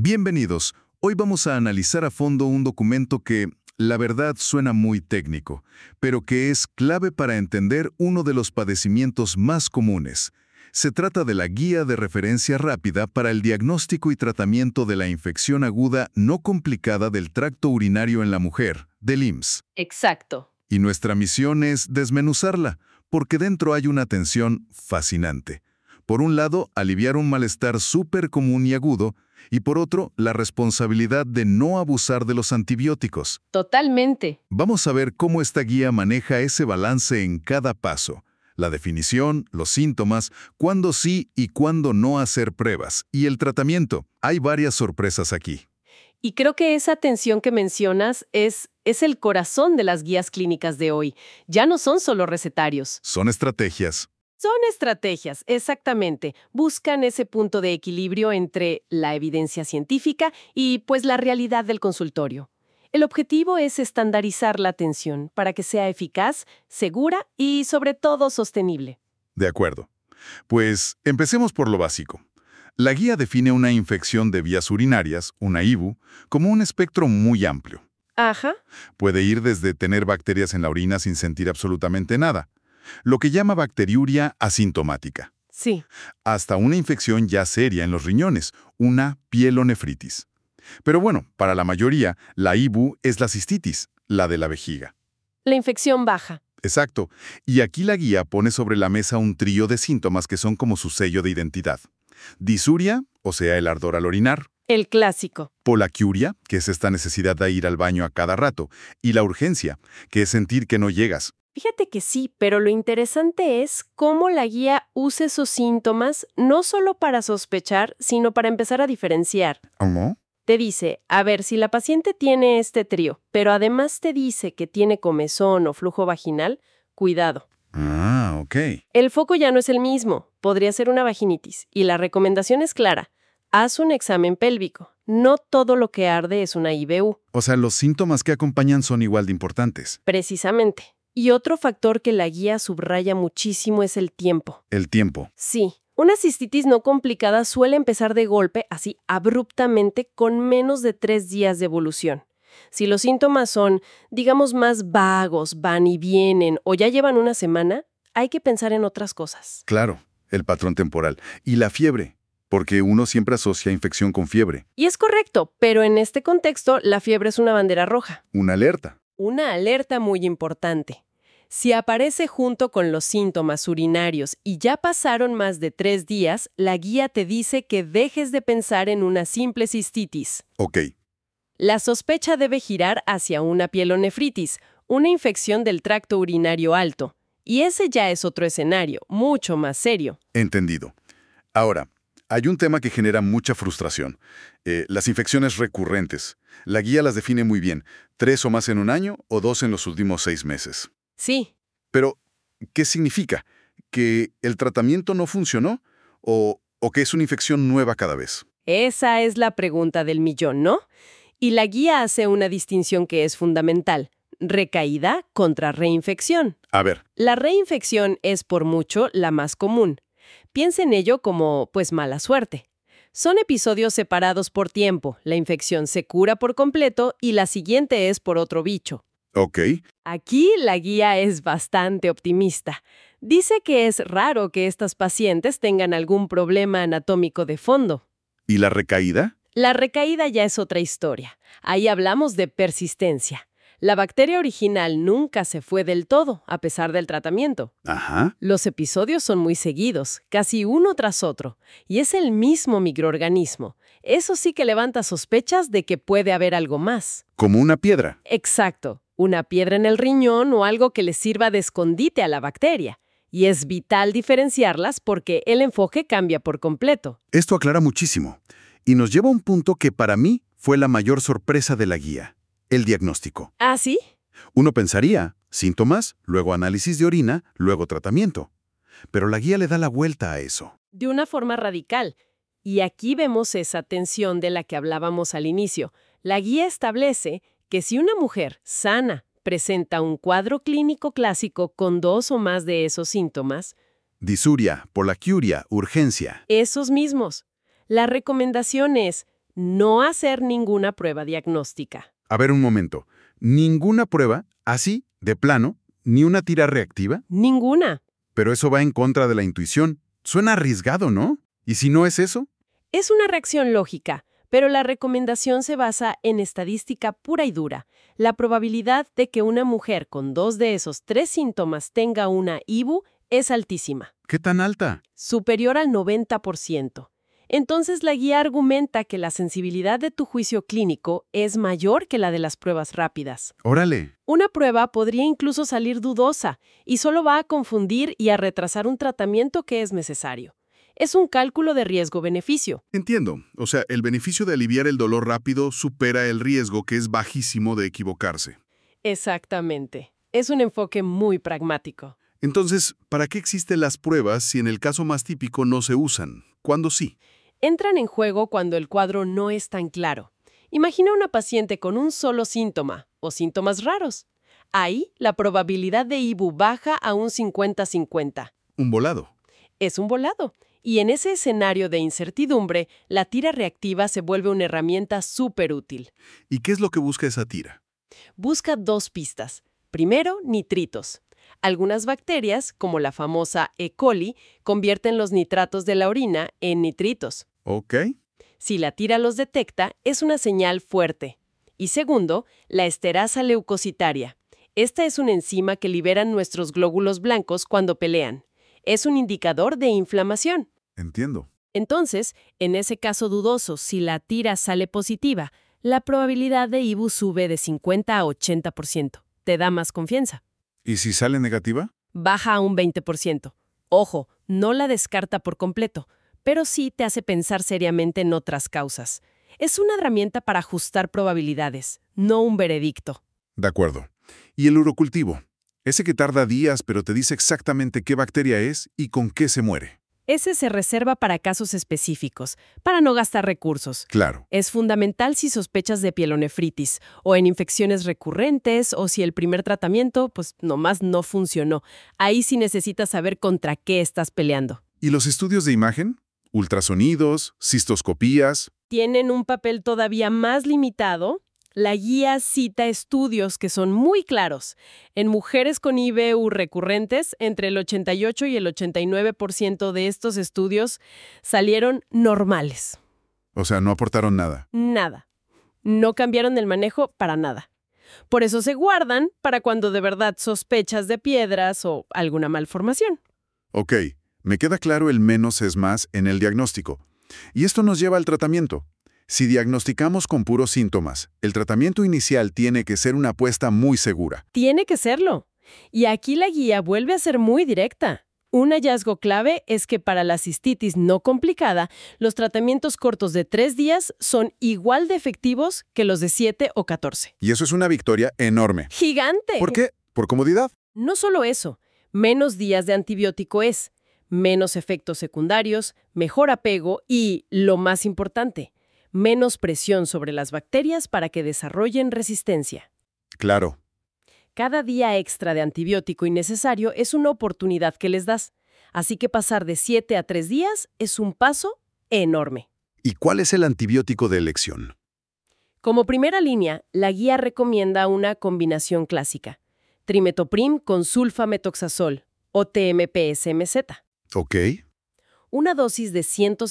Bienvenidos. Hoy vamos a analizar a fondo un documento que, la verdad, suena muy técnico, pero que es clave para entender uno de los padecimientos más comunes. Se trata de la Guía de Referencia Rápida para el diagnóstico y tratamiento de la infección aguda no complicada del tracto urinario en la mujer, del IMSS. Exacto. Y nuestra misión es desmenuzarla, porque dentro hay una tensión fascinante. Por un lado, aliviar un malestar súper común y agudo, y por otro, la responsabilidad de no abusar de los antibióticos. Totalmente. Vamos a ver cómo esta guía maneja ese balance en cada paso. La definición, los síntomas, cuándo sí y cuándo no hacer pruebas, y el tratamiento. Hay varias sorpresas aquí. Y creo que esa atención que mencionas es el corazón de las guías clínicas de hoy. Ya no son solo recetarios. Son estrategias. Son estrategias, exactamente. Buscan ese punto de equilibrio entre la evidencia científica y, pues, la realidad del consultorio. El objetivo es estandarizar la atención para que sea eficaz, segura y, sobre todo, sostenible. De acuerdo. Pues empecemos por lo básico. La guía define una infección de vías urinarias, una IBU, como un espectro muy amplio. Ajá. Puede ir desde tener bacterias en la orina sin sentir absolutamente nada, lo que llama bacteriuria asintomática, Sí. hasta una infección ya seria en los riñones, una pielonefritis. Pero bueno, para la mayoría, la IBU es la cistitis, la de la vejiga. La infección baja. Exacto. Y aquí la guía pone sobre la mesa un trío de síntomas que son como su sello de identidad. Disuria, o sea, el ardor al orinar. El clásico. Polaquiuria, que es esta necesidad de ir al baño a cada rato. Y la urgencia, que es sentir que no llegas. Fíjate que sí, pero lo interesante es cómo la guía usa esos síntomas no solo para sospechar, sino para empezar a diferenciar. ¿Cómo? Te dice, a ver, si la paciente tiene este trío, pero además te dice que tiene comezón o flujo vaginal, cuidado. Ah, ok. El foco ya no es el mismo, podría ser una vaginitis, y la recomendación es clara. Haz un examen pélvico. No todo lo que arde es una IBU. O sea, los síntomas que acompañan son igual de importantes. Precisamente. Y otro factor que la guía subraya muchísimo es el tiempo. El tiempo. Sí, una cistitis no complicada suele empezar de golpe, así abruptamente, con menos de 3 días de evolución. Si los síntomas son, digamos, más vagos, van y vienen, o ya llevan una semana, hay que pensar en otras cosas. Claro, el patrón temporal. Y la fiebre, porque uno siempre asocia infección con fiebre. Y es correcto, pero en este contexto, la fiebre es una bandera roja. Una alerta. Una alerta muy importante. Si aparece junto con los síntomas urinarios y ya pasaron más de 3 días, la guía te dice que dejes de pensar en una simple cistitis. Ok. La sospecha debe girar hacia una pielonefritis, una infección del tracto urinario alto. Y ese ya es otro escenario, mucho más serio. Entendido. Ahora, hay un tema que genera mucha frustración. Las infecciones recurrentes. La guía las define muy bien. 3 o más en un año o 2 en los últimos 6 meses. Sí. Pero, ¿qué significa? ¿Que el tratamiento no funcionó? ¿O que es una infección nueva cada vez? Esa es la pregunta del millón, ¿no? Y la guía hace una distinción que es fundamental. Recaída contra reinfección. A ver. La reinfección es por mucho la más común. Piensa en ello como, pues, mala suerte. Son episodios separados por tiempo. La infección se cura por completo y la siguiente es por otro bicho. Ok. Aquí la guía es bastante optimista. Dice que es raro que estas pacientes tengan algún problema anatómico de fondo. ¿Y la recaída? La recaída ya es otra historia. Ahí hablamos de persistencia. La bacteria original nunca se fue del todo, a pesar del tratamiento. Ajá. Los episodios son muy seguidos, casi uno tras otro, y es el mismo microorganismo. Eso sí que levanta sospechas de que puede haber algo más. Como una piedra. Exacto, una piedra en el riñón o algo que le sirva de escondite a la bacteria. Y es vital diferenciarlas porque el enfoque cambia por completo. Esto aclara muchísimo. Y nos lleva a un punto que para mí fue la mayor sorpresa de la guía. El diagnóstico. ¿Ah, sí? Uno pensaría, síntomas, luego análisis de orina, luego tratamiento. Pero la guía le da la vuelta a eso. De una forma radical. Y aquí vemos esa tensión de la que hablábamos al inicio. La guía establece que si una mujer sana presenta un cuadro clínico clásico con 2 o más de esos síntomas, Disuria, polaquiuria, urgencia. esos mismos, la recomendación es No hacer ninguna prueba diagnóstica. A ver un momento. ¿Ninguna prueba? ¿Así, de plano? ¿Ni una tira reactiva? Ninguna. Pero eso va en contra de la intuición. Suena arriesgado, ¿no? ¿Y si no es eso? Es una reacción lógica, pero la recomendación se basa en estadística pura y dura. La probabilidad de que una mujer con 2 de esos 3 síntomas tenga una IBU es altísima, ¿Qué tan alta? superior al 90%. Entonces la guía argumenta que la sensibilidad de tu juicio clínico es mayor que la de las pruebas rápidas. Órale. Una prueba podría incluso salir dudosa y solo va a confundir y a retrasar un tratamiento que es necesario. Es un cálculo de riesgo-beneficio. Entiendo. O sea, el beneficio de aliviar el dolor rápido supera el riesgo, que es bajísimo, de equivocarse. Exactamente. Es un enfoque muy pragmático. Entonces, ¿para qué existen las pruebas si en el caso más típico no se usan? ¿Cuándo sí? Entran en juego cuando el cuadro no es tan claro. Imagina una paciente con un solo síntoma o síntomas raros. Ahí, la probabilidad de IBU baja a un 50-50. Un volado. Es un volado. Y en ese escenario de incertidumbre, la tira reactiva se vuelve una herramienta súper útil. ¿Y qué es lo que busca esa tira? Busca 2 pistas. Primero, nitritos. Algunas bacterias, como la famosa E. coli, convierten los nitratos de la orina en nitritos. Ok. Si la tira los detecta, es una señal fuerte. Y segundo, la esterasa leucocitaria. Esta es una enzima que liberan nuestros glóbulos blancos cuando pelean. Es un indicador de inflamación. Entiendo. Entonces, en ese caso dudoso, si la tira sale positiva, la probabilidad de IBU sube de 50 a 80%. Te da más confianza. ¿Y si sale negativa? Baja a un 20%. Ojo, no la descarta por completo, pero sí te hace pensar seriamente en otras causas. Es una herramienta para ajustar probabilidades, no un veredicto. De acuerdo. ¿Y el urocultivo? Ese que tarda días pero te dice exactamente qué bacteria es y con qué se muere. Ese se reserva para casos específicos, para no gastar recursos. Claro. Es fundamental si sospechas de pielonefritis, o en infecciones recurrentes, o si el primer tratamiento, pues nomás no funcionó. Ahí sí necesitas saber contra qué estás peleando. ¿Y los estudios de imagen? ¿Ultrasonidos? ¿Cistoscopías? Tienen un papel todavía más limitado. La guía cita estudios que son muy claros. En mujeres con IBU recurrentes, entre el 88 y el 89% de estos estudios salieron normales. O sea, no aportaron nada. Nada. No cambiaron el manejo para nada. Por eso se guardan para cuando de verdad sospechas de piedras o alguna malformación. Ok, me queda claro el menos es más en el diagnóstico. Y esto nos lleva al tratamiento. Si diagnosticamos con puros síntomas, el tratamiento inicial tiene que ser una apuesta muy segura. Tiene que serlo. Y aquí la guía vuelve a ser muy directa. Un hallazgo clave es que para la cistitis no complicada, los tratamientos cortos de 3 días son igual de efectivos que los de 7 o 14. Y eso es una victoria enorme. ¡Gigante! ¿Por qué? Por comodidad. No solo eso, menos días de antibiótico es, menos efectos secundarios, mejor apego y, lo más importante, menos presión sobre las bacterias para que desarrollen resistencia. Claro. Cada día extra de antibiótico innecesario es una oportunidad que les das, así que pasar de 7 a 3 días es un paso enorme. ¿Y cuál es el antibiótico de elección? Como primera línea, la guía recomienda una combinación clásica: trimetoprim con sulfametoxazol, o TMP-SMZ. Ok. Una dosis de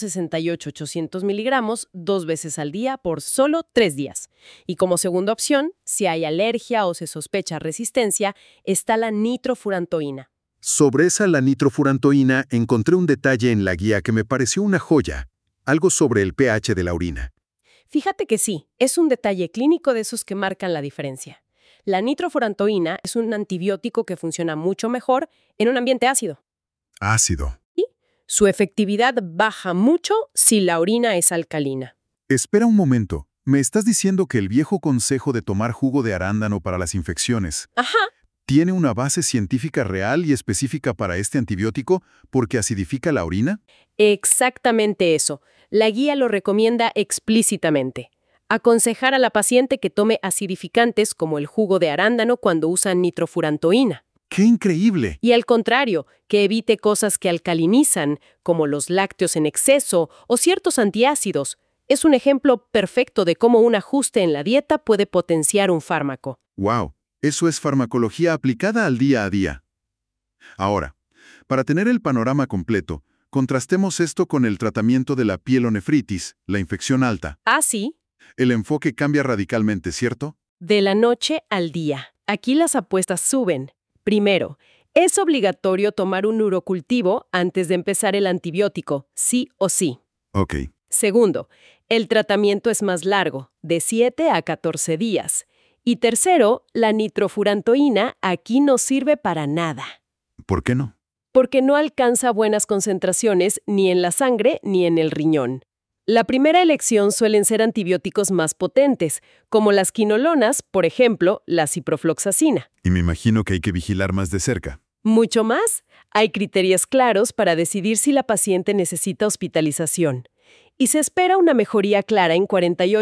168-800 miligramos 2 veces al día por solo 3 días. Y como segunda opción, si hay alergia o se sospecha resistencia, está la nitrofurantoína. Sobre esa la nitrofurantoína encontré un detalle en la guía que me pareció una joya. Algo sobre el pH de la orina. Fíjate que sí, es un detalle clínico de esos que marcan la diferencia. La nitrofurantoína es un antibiótico que funciona mucho mejor en un ambiente ácido. Ácido. Su efectividad baja mucho si la orina es alcalina. Espera un momento. Me estás diciendo que el viejo consejo de tomar jugo de arándano para las infecciones Ajá. ¿tiene una base científica real y específica para este antibiótico porque acidifica la orina? Exactamente eso. La guía lo recomienda explícitamente. Aconsejar a la paciente que tome acidificantes como el jugo de arándano cuando usa nitrofurantoína. ¡Qué increíble! Y al contrario, que evite cosas que alcalinizan, como los lácteos en exceso o ciertos antiácidos, Es un ejemplo perfecto de cómo un ajuste en la dieta puede potenciar un fármaco. ¡Wow! Eso es farmacología aplicada al día a día. Ahora, para tener el panorama completo, contrastemos esto con el tratamiento de la pielonefritis, la infección alta. Ah, sí, El enfoque cambia radicalmente, ¿cierto? de la noche al día. Aquí las apuestas suben. Primero, es obligatorio tomar un urocultivo antes de empezar el antibiótico, sí o sí. Ok. Segundo, el tratamiento es más largo, de 7 a 14 días. Y tercero, la nitrofurantoína aquí no sirve para nada, ¿Por qué no? porque no alcanza buenas concentraciones ni en la sangre ni en el riñón. La primera elección suelen ser antibióticos más potentes, como las quinolonas, por ejemplo, la ciprofloxacina. Y me imagino que hay que vigilar más de cerca. Mucho más, hay criterios claros para decidir si la paciente necesita hospitalización. Y se espera una mejoría clara en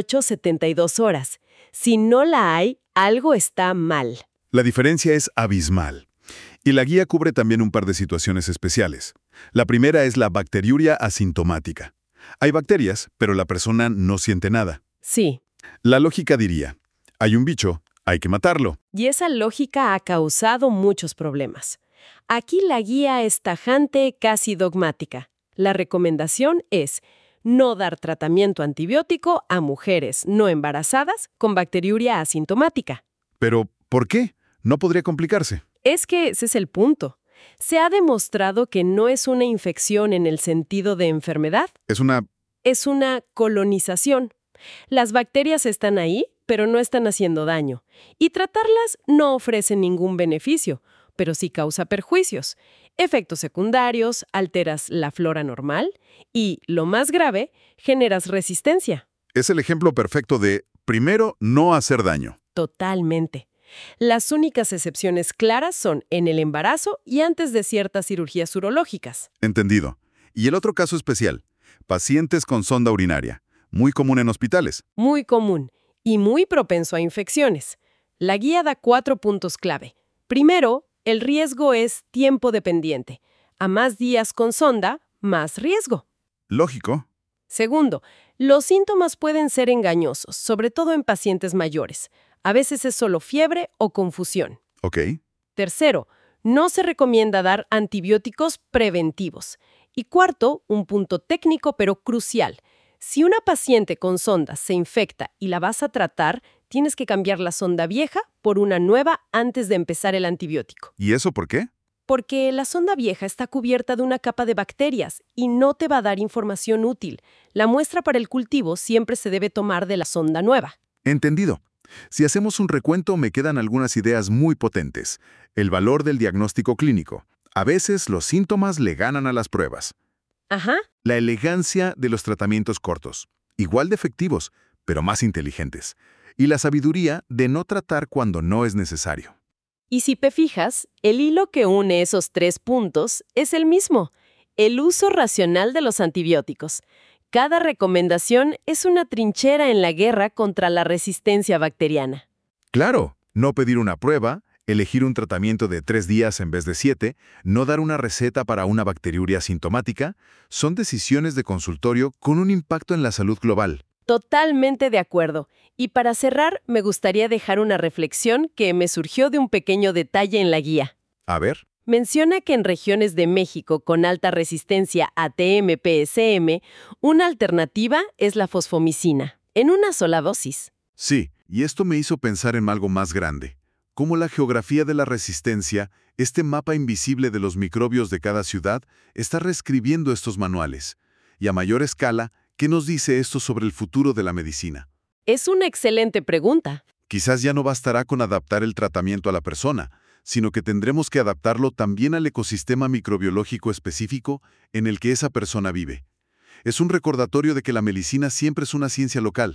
48-72 horas. Si no la hay, algo está mal. La diferencia es abismal. Y la guía cubre también un par de situaciones especiales. La primera es la bacteriuria asintomática. Hay bacterias, pero la persona no siente nada. Sí, La lógica diría, hay un bicho, hay que matarlo. y esa lógica ha causado muchos problemas. Aquí la guía es tajante, casi dogmática. La recomendación es no dar tratamiento antibiótico a mujeres no embarazadas con bacteriuria asintomática. Pero, ¿por qué? No podría complicarse. Es que ese es el punto. Se ha demostrado que no es una infección en el sentido de enfermedad, Es una... es una colonización. Las bacterias están ahí, pero no están haciendo daño. Y tratarlas no ofrece ningún beneficio, pero sí causa perjuicios. Efectos secundarios, alteras la flora normal y, lo más grave, generas resistencia. Es el ejemplo perfecto de, primero, no hacer daño. Totalmente. Las únicas excepciones claras son en el embarazo y antes de ciertas cirugías urológicas. Entendido. Y el otro caso especial, pacientes con sonda urinaria, muy común en hospitales. Muy común y muy propenso a infecciones. La guía da 4 puntos clave. Primero, el riesgo es tiempo dependiente. A más días con sonda, más riesgo. Lógico. Segundo, los síntomas pueden ser engañosos, sobre todo en pacientes mayores. A veces es solo fiebre o confusión. Ok. Tercero, no se recomienda dar antibióticos preventivos. Y cuarto, un punto técnico pero crucial. Si una paciente con sonda se infecta y la vas a tratar, tienes que cambiar la sonda vieja por una nueva antes de empezar el antibiótico. ¿Y eso por qué? Porque la sonda vieja está cubierta de una capa de bacterias y no te va a dar información útil. La muestra para el cultivo siempre se debe tomar de la sonda nueva. Entendido. Si hacemos un recuento, me quedan algunas ideas muy potentes. El valor del diagnóstico clínico. A veces los síntomas le ganan a las pruebas. Ajá. La elegancia de los tratamientos cortos. Igual de efectivos, pero más inteligentes. Y la sabiduría de no tratar cuando no es necesario. Y si te fijas, el hilo que une esos 3 puntos es el mismo, el uso racional de los antibióticos. Cada recomendación es una trinchera en la guerra contra la resistencia bacteriana. Claro, no pedir una prueba, elegir un tratamiento de 3 días en vez de 7, no dar una receta para una bacteriuria asintomática, son decisiones de consultorio con un impacto en la salud global. Totalmente de acuerdo. Y para cerrar, me gustaría dejar una reflexión que me surgió de un pequeño detalle en la guía. A ver. Menciona que en regiones de México con alta resistencia a TM-PSM, una alternativa es la fosfomicina, en una sola dosis. Sí, y esto me hizo pensar en algo más grande. Cómo la geografía de la resistencia, este mapa invisible de los microbios de cada ciudad, está reescribiendo estos manuales. Y a mayor escala, ¿qué nos dice esto sobre el futuro de la medicina? Es una excelente pregunta. Quizás ya no bastará con adaptar el tratamiento a la persona, sino que tendremos que adaptarlo también al ecosistema microbiológico específico en el que esa persona vive. Es un recordatorio de que la medicina siempre es una ciencia local.